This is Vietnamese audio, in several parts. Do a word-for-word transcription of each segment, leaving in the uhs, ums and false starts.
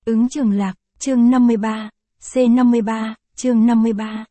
Ứng Trường Lạc, chương năm mươi ba, C năm mươi ba, chương năm mươi ba.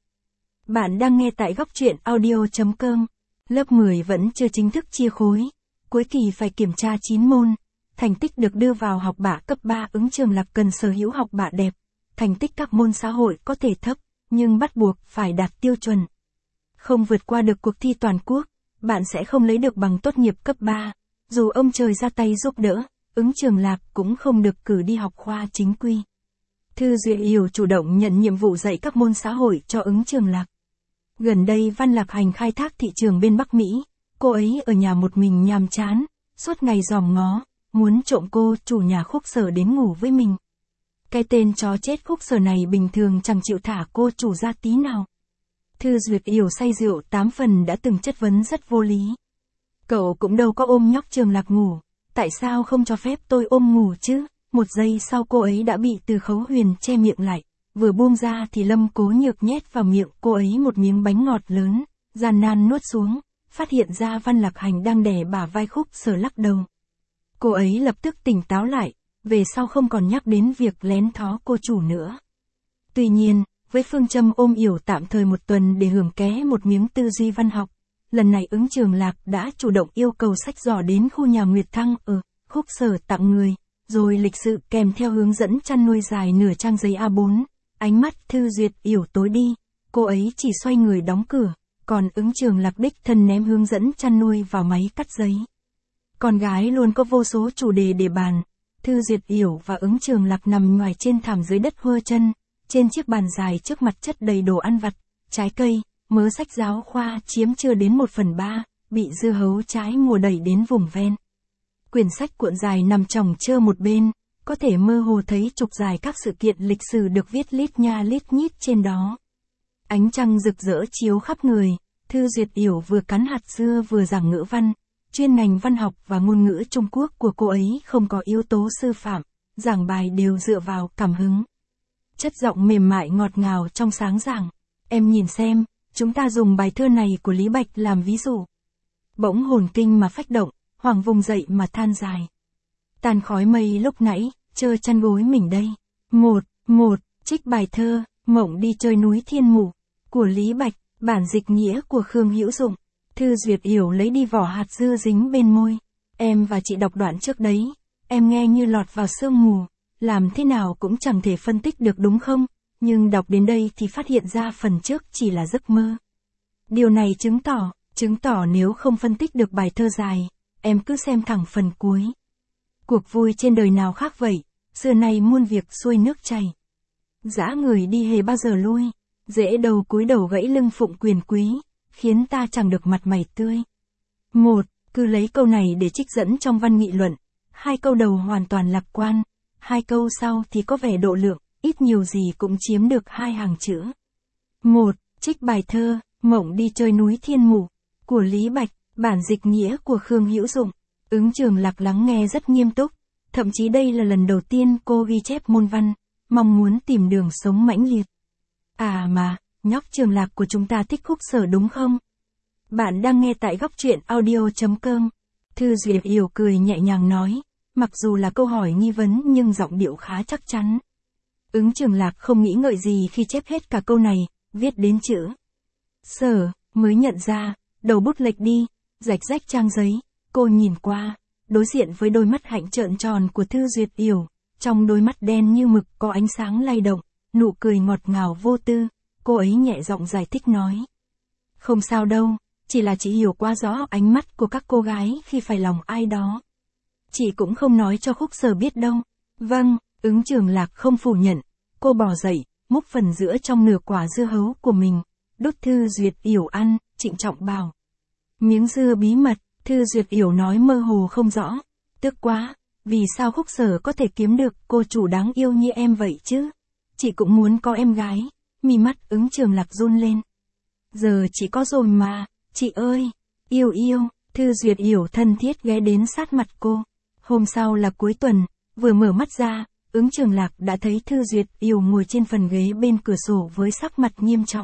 Bạn đang nghe tại góc truyện audio.com. Lớp mười vẫn chưa chính thức chia khối. Cuối kỳ phải kiểm tra chín môn. Thành tích được đưa vào học bạ cấp ba. Ứng Trường Lạc cần sở hữu học bạ đẹp. Thành tích các môn xã hội có thể thấp, nhưng bắt buộc phải đạt tiêu chuẩn. Không vượt qua được cuộc thi toàn quốc, bạn sẽ không lấy được bằng tốt nghiệp cấp ba. Dù ông trời ra tay giúp đỡ, Ứng Trường Lạc cũng không được cử đi học khoa chính quy. Thư Duyệt Yểu chủ động nhận nhiệm vụ dạy các môn xã hội cho Ứng Trường Lạc. Gần đây Văn Lạc Hành khai thác thị trường bên Bắc Mỹ, cô ấy ở nhà một mình nhàm chán, suốt ngày dòm ngó, muốn trộm cô chủ nhà Khúc Sở đến ngủ với mình. Cái tên chó chết Khúc Sở này bình thường chẳng chịu thả cô chủ ra tí nào. Thư Duyệt Yểu say rượu tám phần đã từng chất vấn rất vô lý. Cậu cũng đâu có ôm nhóc Trường Lạc ngủ, tại sao không cho phép tôi ôm ngủ chứ? Một giây sau cô ấy đã bị Từ Khấu Huyền che miệng lại, vừa buông ra thì Lâm Cố Nhược nhét vào miệng cô ấy một miếng bánh ngọt lớn, gian nan nuốt xuống, phát hiện ra Văn Lạc Hành đang đè bả vai Khúc Sở lắc đầu. Cô ấy lập tức tỉnh táo lại, về sau không còn nhắc đến việc lén thó cô chủ nữa. Tuy nhiên, với phương châm ôm Yểu tạm thời một tuần để hưởng ké một miếng tư duy văn học, lần này Ứng Trường Lạc đã chủ động yêu cầu sách giỏ đến khu nhà Nguyệt Thăng ở Khúc Sở tặng người, rồi lịch sự kèm theo hướng dẫn chăn nuôi dài nửa trang giấy A bốn. Ánh mắt Thư Duyệt Yểu tối đi, cô ấy chỉ xoay người đóng cửa, còn Ứng Trường Lạc đích thân ném hướng dẫn chăn nuôi vào máy cắt giấy. Con gái luôn có vô số chủ đề để bàn. Thư Duyệt Yểu và Ứng Trường Lạc nằm ngoài trên thảm dưới đất hơ chân, trên chiếc bàn dài trước mặt chất đầy đồ ăn vặt, trái cây, mớ sách giáo khoa chiếm chưa đến một phần ba, bị dưa hấu trái mùa đẩy đến vùng ven. Quyển sách cuộn dài nằm chồng chơ một bên, có thể mơ hồ thấy trục dài các sự kiện lịch sử được viết lít nha lít nhít trên đó. Ánh trăng rực rỡ chiếu khắp người, Thư Duyệt Yểu vừa cắn hạt dưa vừa giảng ngữ văn. Chuyên ngành văn học và ngôn ngữ Trung Quốc của cô ấy không có yếu tố sư phạm, giảng bài đều dựa vào cảm hứng. Chất giọng mềm mại ngọt ngào trong sáng giảng. Em nhìn xem, chúng ta dùng bài thơ này của Lý Bạch làm ví dụ. Bỗng hồn kinh mà phách động, Hoàng vùng dậy mà than dài. Tàn khói mây lúc nãy, chơ chăn gối mình đây. Một, một, trích bài thơ, Mộng đi chơi núi Thiên Mù, của Lý Bạch, bản dịch nghĩa của Khương Hữu Dụng. Thư Duyệt Yểu lấy đi vỏ hạt dưa dính bên môi. Em và chị đọc đoạn trước đấy, em nghe như lọt vào sương mù, làm thế nào cũng chẳng thể phân tích được đúng không? Nhưng đọc đến đây thì phát hiện ra phần trước chỉ là giấc mơ. Điều này chứng tỏ, chứng tỏ nếu không phân tích được bài thơ dài, em cứ xem thẳng phần cuối. Cuộc vui trên đời nào khác vậy, xưa nay muôn việc xuôi nước chảy. Dã người đi hề bao giờ lui, dễ đầu cúi đầu gãy lưng phụng quyền quý, khiến ta chẳng được mặt mày tươi. Một, cứ lấy câu này để trích dẫn trong văn nghị luận. Hai câu đầu hoàn toàn lạc quan, hai câu sau thì có vẻ độ lượng, ít nhiều gì cũng chiếm được hai hàng chữ. Một, trích bài thơ, Mộng đi chơi núi Thiên Mù, của Lý Bạch, bản dịch nghĩa của Khương Hữu Dụng. Ứng Trường Lạc lắng nghe rất nghiêm túc, thậm chí đây là lần đầu tiên cô ghi chép môn văn, mong muốn tìm đường sống mãnh liệt. À mà, nhóc Trường Lạc của chúng ta thích Khúc Sở đúng không? Bạn đang nghe tại góc truyện audio.com. Thư Duyệt Yểu cười nhẹ nhàng nói, mặc dù là câu hỏi nghi vấn nhưng giọng điệu khá chắc chắn. Ứng Trường Lạc không nghĩ ngợi gì khi chép hết cả câu này, viết đến chữ Sở, mới nhận ra, đầu bút lệch đi, rạch rách trang giấy, cô nhìn qua, đối diện với đôi mắt hạnh trợn tròn của Thư Duyệt Yểu, trong đôi mắt đen như mực có ánh sáng lay động, nụ cười ngọt ngào vô tư, cô ấy nhẹ giọng giải thích nói. Không sao đâu, chỉ là chị hiểu quá rõ ánh mắt của các cô gái khi phải lòng ai đó. Chị cũng không nói cho Khúc Sở biết đâu. Vâng, Ứng Trường Lạc không phủ nhận, cô bò dậy, múc phần giữa trong nửa quả dưa hấu của mình, đút Thư Duyệt Yểu ăn, trịnh trọng bảo. Miếng dưa bí mật, Thư Duyệt Yểu nói mơ hồ không rõ. Tức quá, vì sao Khúc Sở có thể kiếm được cô chủ đáng yêu như em vậy chứ? Chị cũng muốn có em gái. Mi mắt Ứng Trường Lạc run lên. Giờ chị có rồi mà, chị ơi, yêu yêu, Thư Duyệt Yểu thân thiết ghé đến sát mặt cô. Hôm sau là cuối tuần, vừa mở mắt ra, Ứng Trường Lạc đã thấy Thư Duyệt Yểu ngồi trên phần ghế bên cửa sổ với sắc mặt nghiêm trọng.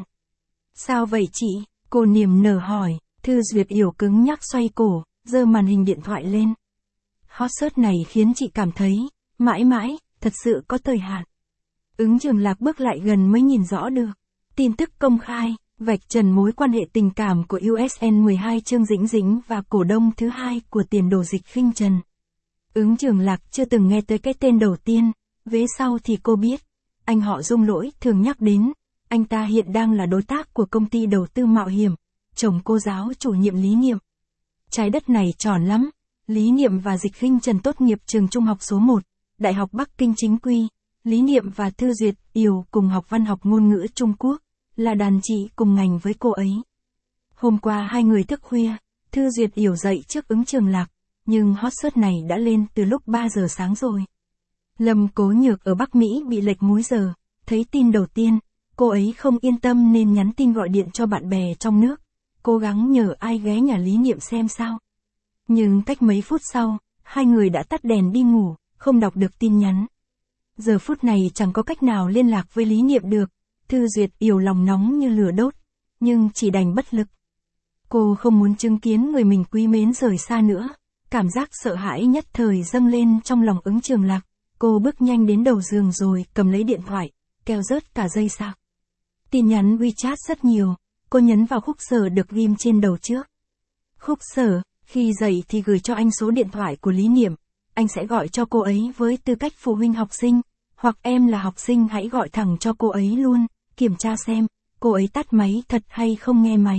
Sao vậy chị? Cô niềm nở hỏi. Thư Duyệt Yểu cứng nhắc xoay cổ, giơ màn hình điện thoại lên. Hot search này khiến chị cảm thấy, mãi mãi, thật sự có thời hạn. Ứng Trường Lạc bước lại gần mới nhìn rõ được. Tin tức công khai, vạch trần mối quan hệ tình cảm của u ét en mười hai Trương Dĩnh Dĩnh và cổ đông thứ hai của tiền đồ Dịch Khinh Trần. Ứng Trường Lạc chưa từng nghe tới cái tên đầu tiên, vế sau thì cô biết. Anh họ Dung Lỗi thường nhắc đến, anh ta hiện đang là đối tác của công ty đầu tư mạo hiểm, chồng cô giáo chủ nhiệm Lý Niệm. Trái đất này tròn lắm, Lý Niệm và Dịch Khinh Trần tốt nghiệp trường trung học số một, Đại học Bắc Kinh chính quy. Lý Niệm và Thư Duyệt Yểu cùng học văn học ngôn ngữ Trung Quốc, là đàn chị cùng ngành với cô ấy. Hôm qua hai người thức khuya, Thư Duyệt Yểu dậy trước Ứng Trường Lạc, nhưng hot search này đã lên từ lúc ba giờ sáng rồi. Lâm Cố Nhược ở Bắc Mỹ bị lệch múi giờ, thấy tin đầu tiên, cô ấy không yên tâm nên nhắn tin gọi điện cho bạn bè trong nước, cố gắng nhờ ai ghé nhà Lý Niệm xem sao. Nhưng cách mấy phút sau, hai người đã tắt đèn đi ngủ, không đọc được tin nhắn. Giờ phút này chẳng có cách nào liên lạc với Lý Niệm được, Thư Duyệt Yểu lòng nóng như lửa đốt, nhưng chỉ đành bất lực. Cô không muốn chứng kiến người mình quý mến rời xa nữa, cảm giác sợ hãi nhất thời dâng lên trong lòng Ứng Trường Lạc. Cô bước nhanh đến đầu giường rồi cầm lấy điện thoại, keo rớt cả dây sạc. Tin nhắn WeChat rất nhiều, cô nhấn vào khúc sở được ghim trên đầu trước. Khúc sở, khi dậy thì gửi cho anh số điện thoại của Lý Niệm, anh sẽ gọi cho cô ấy với tư cách phụ huynh học sinh, hoặc em là học sinh hãy gọi thẳng cho cô ấy luôn, kiểm tra xem, cô ấy tắt máy thật hay không nghe máy.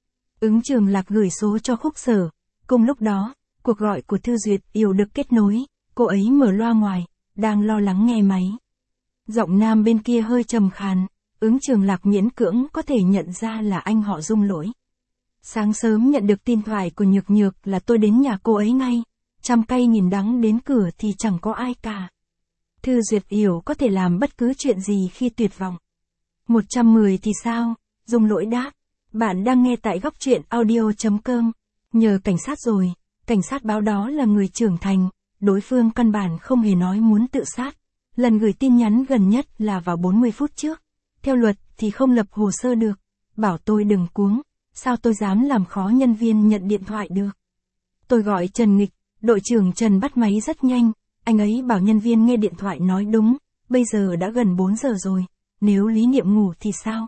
Ứng Trường Lạc gửi số cho khúc sở, cùng lúc đó, cuộc gọi của Thư Duyệt Yểu được kết nối, cô ấy mở loa ngoài, đang lo lắng nghe máy. Giọng nam bên kia hơi trầm khàn, Ứng Trường Lạc miễn cưỡng có thể nhận ra là anh họ Dung Lỗi. Sáng sớm nhận được tin thoại của Nhược Nhược là tôi đến nhà cô ấy ngay, trăm cay nghìn đắng đến cửa thì chẳng có ai cả. Thư Duyệt Yểu có thể làm bất cứ chuyện gì khi tuyệt vọng. một trăm mười thì sao? Dung Lỗi đáp. Bạn đang nghe tại góc truyện audio chấm com. Nhờ cảnh sát rồi, cảnh sát báo đó là người trưởng thành, đối phương căn bản không hề nói muốn tự sát. Lần gửi tin nhắn gần nhất là vào bốn mươi phút trước. Theo luật thì không lập hồ sơ được. Bảo tôi đừng cuống, sao tôi dám làm khó nhân viên nhận điện thoại được. Tôi gọi Trần Nghịch, đội trưởng Trần bắt máy rất nhanh. Anh ấy bảo nhân viên nghe điện thoại nói đúng, bây giờ đã gần bốn giờ rồi, nếu Lý Niệm ngủ thì sao?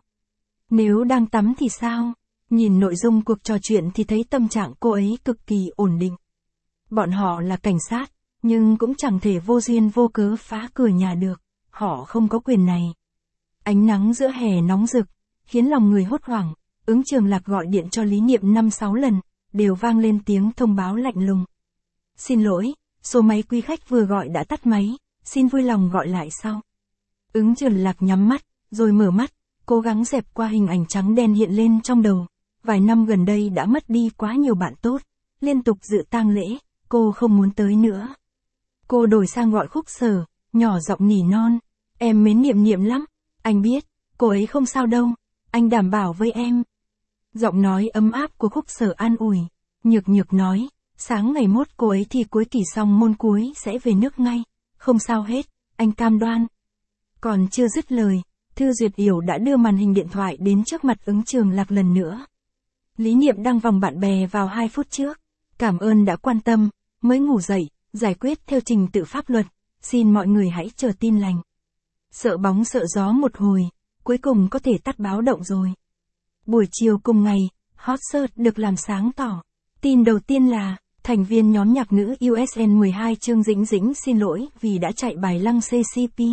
Nếu đang tắm thì sao? Nhìn nội dung cuộc trò chuyện thì thấy tâm trạng cô ấy cực kỳ ổn định. Bọn họ là cảnh sát, nhưng cũng chẳng thể vô duyên vô cớ phá cửa nhà được, họ không có quyền này. Ánh nắng giữa hè nóng rực, khiến lòng người hốt hoảng, Ứng Trường Lạc gọi điện cho Lý Niệm năm sáu lần, đều vang lên tiếng thông báo lạnh lùng. Xin lỗi, số máy quý khách vừa gọi đã tắt máy, xin vui lòng gọi lại sau. Ứng Trường Lạc nhắm mắt, rồi mở mắt, cố gắng dẹp qua hình ảnh trắng đen hiện lên trong đầu. Vài năm gần đây đã mất đi quá nhiều bạn tốt, liên tục dự tang lễ, cô không muốn tới nữa. Cô đổi sang gọi khúc sở, nhỏ giọng nỉ non, em mến Niệm Niệm lắm, anh biết, cô ấy không sao đâu, anh đảm bảo với em. Giọng nói ấm áp của khúc sở an ủi, Nhược Nhược nói, sáng ngày mốt cô ấy thi cuối kỳ xong môn cuối sẽ về nước ngay, không sao hết, anh cam đoan. Còn chưa dứt lời, Thư Duyệt Yểu đã đưa màn hình điện thoại đến trước mặt Ứng Trường Lạc lần nữa. Lý Niệm đăng vòng bạn bè vào hai phút trước, cảm ơn đã quan tâm, mới ngủ dậy, giải quyết theo trình tự pháp luật, xin mọi người hãy chờ tin lành. Sợ bóng sợ gió một hồi, cuối cùng có thể tắt báo động rồi. Buổi chiều cùng ngày, hot search được làm sáng tỏ. Tin đầu tiên là, thành viên nhóm nhạc nữ u ét en mười hai Trương Dĩnh Dĩnh xin lỗi vì đã chạy bài lăng xê xê pê.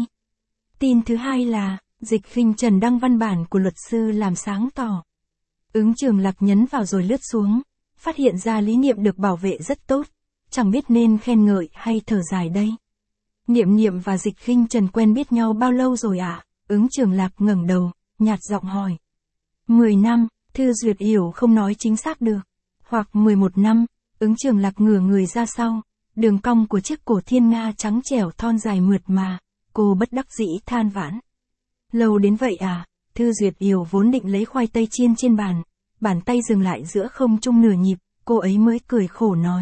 Tin thứ hai là, Dịch Khinh Trần đăng văn bản của luật sư làm sáng tỏ. Ứng Trường Lạc nhấn vào rồi lướt xuống, phát hiện ra Lý Niệm được bảo vệ rất tốt, chẳng biết nên khen ngợi hay thở dài đây. Niệm Niệm và Dịch Khinh Trần quen biết nhau bao lâu rồi ạ? À? Ứng Trường Lạc ngẩng đầu, nhạt giọng hỏi. mười năm, Thư Duyệt Yểu không nói chính xác được. Hoặc mười một năm, Ứng Trường Lạc ngửa người ra sau, đường cong của chiếc cổ thiên nga trắng trẻo thon dài mượt mà, cô bất đắc dĩ than vãn. Lâu đến vậy à? Thư Duyệt Yểu vốn định lấy khoai tây chiên trên bàn, bàn tay dừng lại giữa không trung nửa nhịp, cô ấy mới cười khổ nói.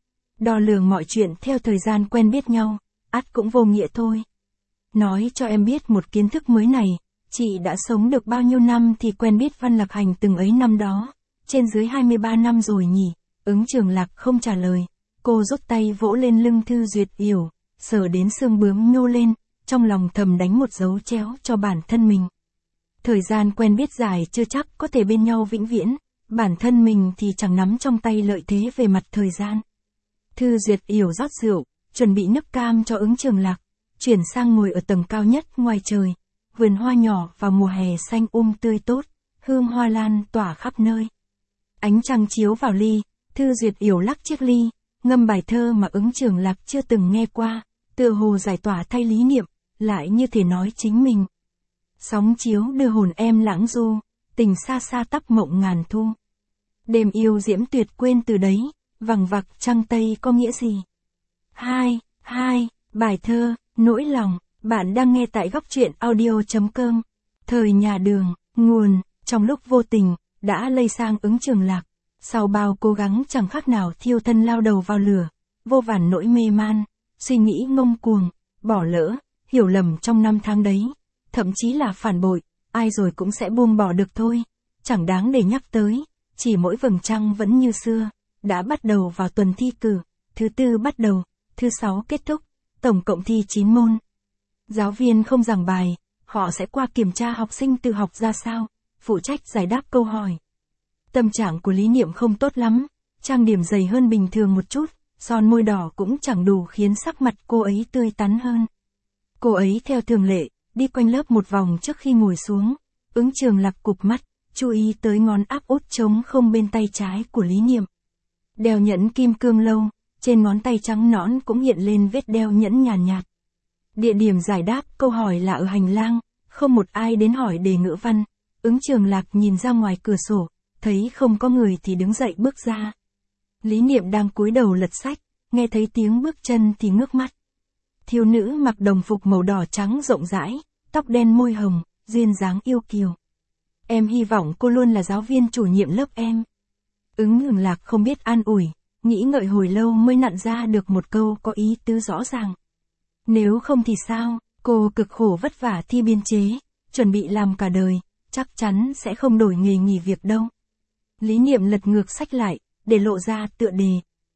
Đo lường mọi chuyện theo thời gian quen biết nhau, ắt cũng vô nghĩa thôi. Nói cho em biết một kiến thức mới này, chị đã sống được bao nhiêu năm thì quen biết Văn Lạc Hành từng ấy năm đó, trên dưới hai mươi ba năm rồi nhỉ? Ứng Trường Lạc không trả lời, cô rút tay vỗ lên lưng Thư Duyệt Yểu, sờ đến xương bướm nhô lên, trong lòng thầm đánh một dấu chéo cho bản thân mình. Thời gian quen biết dài chưa chắc có thể bên nhau vĩnh viễn, bản thân mình thì chẳng nắm trong tay lợi thế về mặt thời gian. Thư Duyệt Yểu rót rượu, chuẩn bị nấc cam cho Ứng Trường Lạc, chuyển sang ngồi ở tầng cao nhất ngoài trời. Vườn hoa nhỏ vào mùa hè xanh um tươi tốt, hương hoa lan tỏa khắp nơi. Ánh trăng chiếu vào ly, Thư Duyệt Yểu lắc chiếc ly, ngâm bài thơ mà Ứng Trường Lạc chưa từng nghe qua, tựa hồ giải tỏa thay lý niệm, lại như thể nói chính mình. Sóng chiếu đưa hồn em lãng du, tình xa xa tắp mộng ngàn thu. Đêm yêu diễm tuyệt quên từ đấy, vằng vặc trăng tây có nghĩa gì? Hai, hai, bài thơ, nỗi lòng, bạn đang nghe tại góc truyện audio chấm com. Thời nhà Đường, nguồn, trong lúc vô tình, đã lây sang Ứng Trường Lạc. Sau bao cố gắng chẳng khác nào thiêu thân lao đầu vào lửa, vô vàn nỗi mê man, suy nghĩ ngông cuồng, bỏ lỡ, hiểu lầm trong năm tháng đấy, thậm chí là phản bội, ai rồi cũng sẽ buông bỏ được thôi, chẳng đáng để nhắc tới, chỉ mỗi vầng trăng vẫn như xưa, đã bắt đầu vào tuần thi cử, thứ tư bắt đầu, thứ sáu kết thúc, tổng cộng thi chín môn. Giáo viên không giảng bài, họ sẽ qua kiểm tra học sinh tự học ra sao, phụ trách giải đáp câu hỏi. Tâm trạng của Lý Niệm không tốt lắm, trang điểm dày hơn bình thường một chút, son môi đỏ cũng chẳng đủ khiến sắc mặt cô ấy tươi tắn hơn. Cô ấy theo thường lệ, đi quanh lớp một vòng trước khi ngồi xuống, Ứng Trường Lạc cụp mắt, chú ý tới ngón áp út trống không bên tay trái của Lý Niệm. Đeo nhẫn kim cương lâu, trên ngón tay trắng nõn cũng hiện lên vết đeo nhẫn nhàn nhạt, nhạt. Địa điểm giải đáp câu hỏi là ở hành lang, không một ai đến hỏi đề ngữ văn. Ứng Trường Lạc nhìn ra ngoài cửa sổ, thấy không có người thì đứng dậy bước ra. Lý Niệm đang cúi đầu lật sách, nghe thấy tiếng bước chân thì ngước mắt. Thiếu nữ mặc đồng phục màu đỏ trắng rộng rãi, tóc đen môi hồng, duyên dáng yêu kiều. Em hy vọng cô luôn là giáo viên chủ nhiệm lớp em. Ứng Trường Lạc không biết an ủi, nghĩ ngợi hồi lâu mới nặn ra được một câu có ý tứ rõ ràng. Nếu không thì sao, cô cực khổ vất vả thi biên chế, chuẩn bị làm cả đời, chắc chắn sẽ không đổi nghề nghỉ việc đâu. Lý Niệm lật ngược sách lại, để lộ ra tựa đề.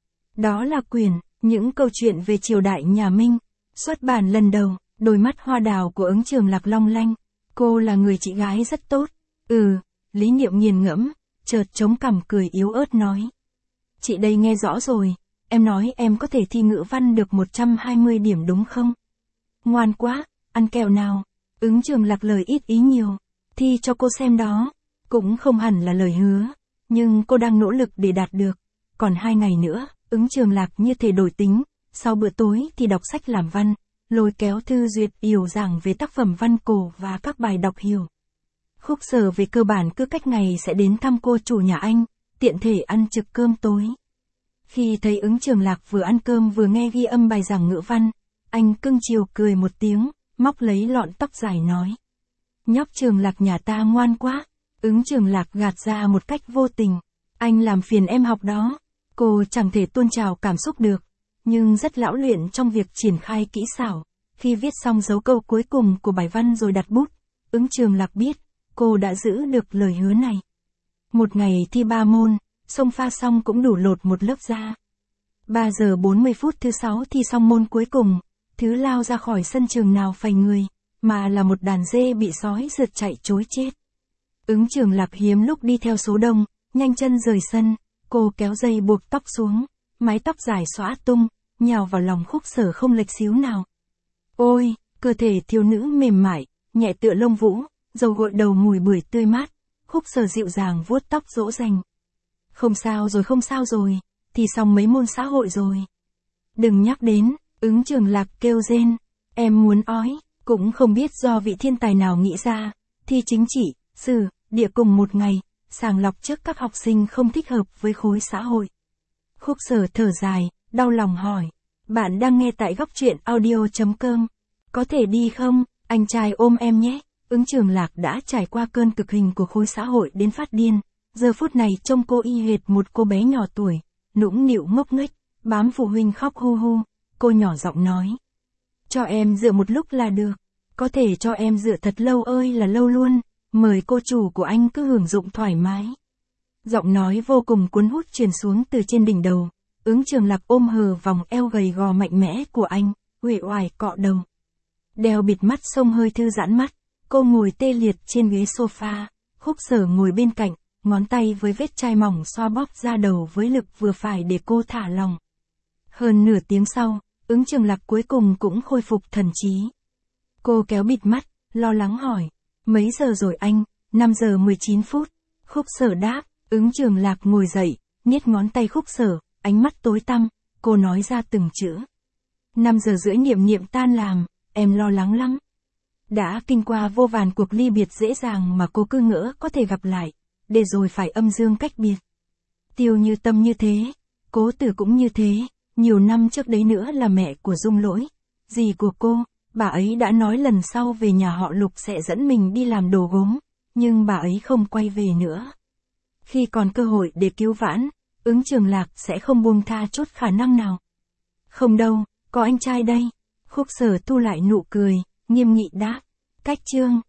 Đó là quyển, những câu chuyện về triều đại nhà Minh, xuất bản lần đầu, đôi mắt hoa đào của Ứng Trường Lạc long lanh. Cô là người chị gái rất tốt. Ừ, Lý Niệm nghiền ngẫm, chợt chống cằm cười yếu ớt nói. Chị đây nghe rõ rồi, em nói em có thể thi ngữ văn được một trăm hai mươi điểm đúng không? Ngoan quá, ăn kẹo nào. Ứng Trường Lạc lời ít ý nhiều, thi cho cô xem đó. Cũng không hẳn là lời hứa, nhưng cô đang nỗ lực để đạt được. Còn hai ngày nữa, Ứng Trường Lạc như thể đổi tính, sau bữa tối thì đọc sách làm văn, lôi kéo Thư Duyệt Yểu giảng về tác phẩm văn cổ và các bài đọc hiểu. Khúc Sở về cơ bản cứ cách ngày sẽ đến thăm cô chủ nhà anh, tiện thể ăn trực cơm tối. Khi thấy Ứng Trường Lạc vừa ăn cơm vừa nghe ghi âm bài giảng ngữ văn, anh cưng chiều cười một tiếng, móc lấy lọn tóc dài nói. Nhóc Trường Lạc nhà ta ngoan quá. Ứng Trường Lạc gạt ra một cách vô tình. Anh làm phiền em học đó. Cô chẳng thể tuôn trào cảm xúc được, nhưng rất lão luyện trong việc triển khai kỹ xảo. Khi viết xong dấu câu cuối cùng của bài văn rồi đặt bút, Ứng Trường Lạc biết, cô đã giữ được lời hứa này. Một ngày thi ba môn, xông pha xong cũng đủ lột một lớp da. ba giờ bốn mươi phút thứ sáu thi xong môn cuối cùng, thứ lao ra khỏi sân trường nào phày người, mà là một đàn dê bị sói rượt chạy trối chết. Ứng Trường Lạc hiếm lúc đi theo số đông, nhanh chân rời sân, cô kéo dây buộc tóc xuống, mái tóc dài xõa tung, nhào vào lòng Khúc Sở không lệch xíu nào. Ôi, cơ thể thiếu nữ mềm mại, nhẹ tựa lông vũ, dầu gội đầu mùi bưởi tươi mát, Khúc Sở dịu dàng vuốt tóc dỗ dành. Không sao rồi không sao rồi, thì xong mấy môn xã hội rồi. Đừng nhắc đến, Ứng Trường Lạc kêu rên, em muốn ói, cũng không biết do vị thiên tài nào nghĩ ra, thi chính trị, sử, địa cùng một ngày, sàng lọc trước các học sinh không thích hợp với khối xã hội. Khúc Sở thở dài, đau lòng hỏi, bạn đang nghe tại góc truyện audio chấm com, có thể đi không, anh trai ôm em nhé. Ứng Trường Lạc đã trải qua cơn cực hình của khối xã hội đến phát điên, giờ phút này trông cô y hệt một cô bé nhỏ tuổi, nũng nịu ngốc nghếch, bám phụ huynh khóc hu hu, cô nhỏ giọng nói. Cho em dựa một lúc là được, có thể cho em dựa thật lâu ơi là lâu luôn, mời cô chủ của anh cứ hưởng dụng thoải mái. Giọng nói vô cùng cuốn hút truyền xuống từ trên đỉnh đầu, Ứng Trường Lạc ôm hờ vòng eo gầy gò mạnh mẽ của anh, uể oải cọ đầu. Đeo bịt mắt xông hơi thư giãn mắt, cô ngồi tê liệt trên ghế sofa, Khúc Sở ngồi bên cạnh, ngón tay với vết chai mỏng xoa bóp da đầu với lực vừa phải để cô thả lòng. Hơn nửa tiếng sau, Ứng Trường Lạc cuối cùng cũng khôi phục thần trí. Cô kéo bịt mắt, lo lắng hỏi, mấy giờ rồi anh? năm giờ mười chín phút. Khúc Sở đáp, Ứng Trường Lạc ngồi dậy, niết ngón tay Khúc Sở, ánh mắt tối tăm, cô nói ra từng chữ. năm giờ rưỡi Niệm Niệm tan làm, em lo lắng lắm. Đã kinh qua vô vàn cuộc ly biệt dễ dàng mà cô cứ ngỡ có thể gặp lại, để rồi phải âm dương cách biệt. Tiêu Như Tâm như thế, Cố Tử cũng như thế, nhiều năm trước đấy nữa là mẹ của Dung Lỗi, dì của cô, bà ấy đã nói lần sau về nhà họ Lục sẽ dẫn mình đi làm đồ gốm, nhưng bà ấy không quay về nữa. Khi còn cơ hội để cứu vãn, Ứng Trường Lạc sẽ không buông tha chút khả năng nào. Không đâu, có anh trai đây. Khúc Sở thu lại nụ cười, nghiêm nghị đáp. Cách chương